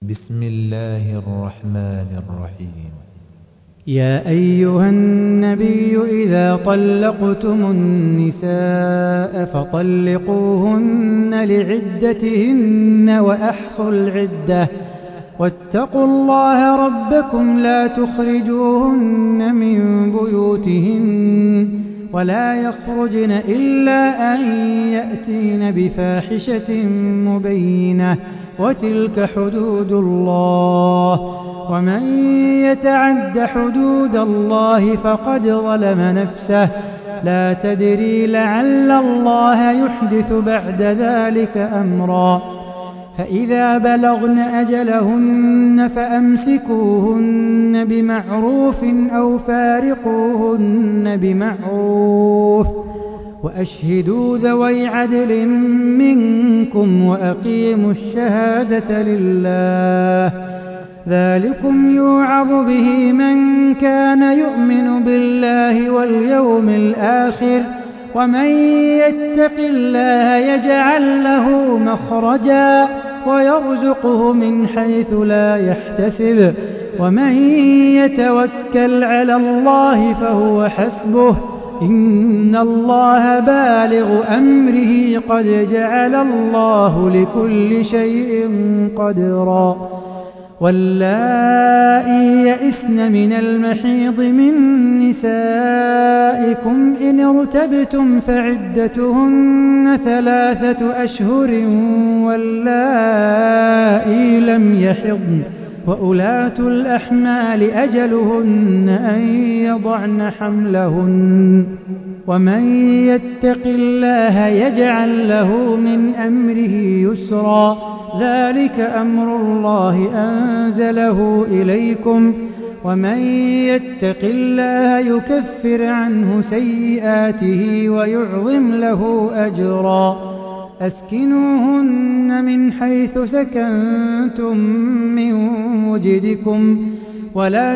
بسم الله الرحمن الرحيم. يا أيها النبي إذا طلقتم النساء فطلقوهن لعدتهن وأحصوا العدة واتقوا الله ربكم لا تخرجوهن من بيوتهن ولا يخرجن إلا أن يأتين بفاحشة مبينة وتلك حدود الله ومن يتعد حدود الله فقد ظلم نفسه لا تدري لعل الله يحدث بعد ذلك أمرا فإذا بلغن أجلهن فأمسكوهن بمعروف أو فارقوهن بمعروف وأشهدوا ذوي عدل منكم وأقيموا الشهادة لله ذلكم يوعظ به من كان يؤمن بالله واليوم الآخر ومن يتق الله يجعل له مخرجا ويرزقه من حيث لا يحتسب ومن يتوكل على الله فهو حسبه إن الله بالغ أمره قد جعل الله لكل شيء قدرا واللائي يئسن من المحيض من نسائكم إن ارتبتم فعدتهن 3 أشهر واللائي لم يحضن وأولاة الأحمال أجلهن أن يضعن حملهن ومن يتق الله يجعل له من أمره يسرا ذلك أمر الله أنزله إليكم ومن يتق الله يكفر عنه سيئاته ويعظم له أجرا أسكنوهن من حيث سكنتم من وجدكم ولا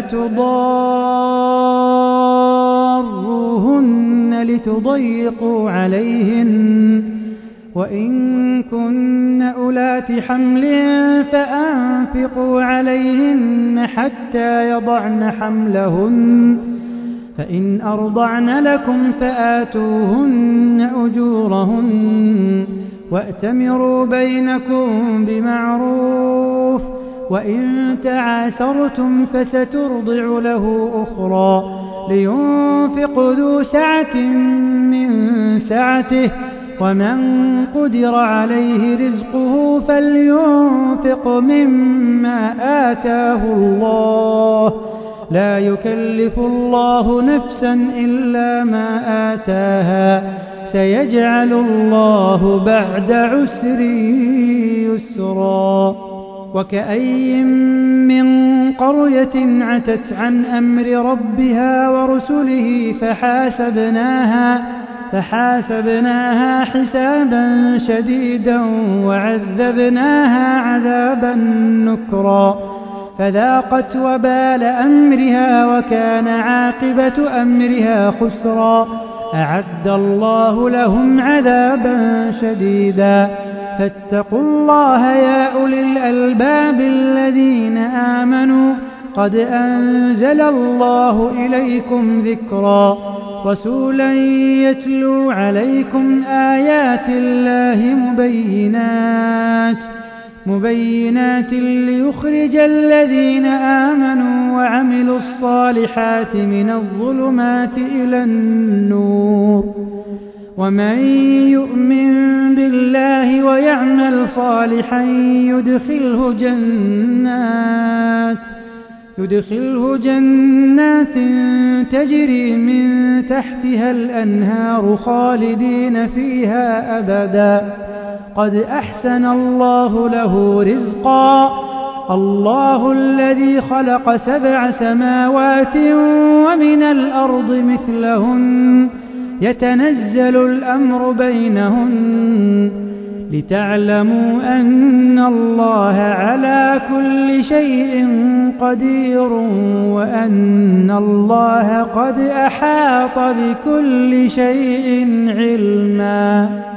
تضاروهن لتضيقوا عليهن وإن كن أولات حمل فأنفقوا عليهن حتى يضعن حملهن فإن أرضعن لكم فآتوهن أجورهن وأتمروا بينكم بمعروف وإن تعاسرتم فسترضع له أخرى لينفق ذو سعة من سعته ومن قدر عليه رزقه فلينفق مما آتاه الله لا يكلف الله نفسا إلا ما آتاها سيجعل الله بعد عسر يسرا وكأي من قرية عتت عن أمر ربها ورسله فحاسبناها حسابا شديدا وعذبناها عذابا نكرا فذاقت وبال أمرها وكان عاقبة أمرها خسرا أعد الله لهم عذابا شديدا فاتقوا الله يا أولي الألباب الذين آمنوا قد أنزل الله إليكم ذكرا رسولا يتلو عليكم آيات الله مبينات ليخرج الذين آمنوا وعملوا الصالحات من الظلمات إلى النور ومن يؤمن بالله ويعمل صالحا يدخله جنات تجري من تحتها الأنهار خالدين فيها أبدا قد أحسن الله له رزقا الله الذي خلق 7 سماوات ومن الأرض مثلهن يتنزل الأمر بينهن لتعلموا أن الله على كل شيء قدير وأن الله قد أحاط بكل شيء علما.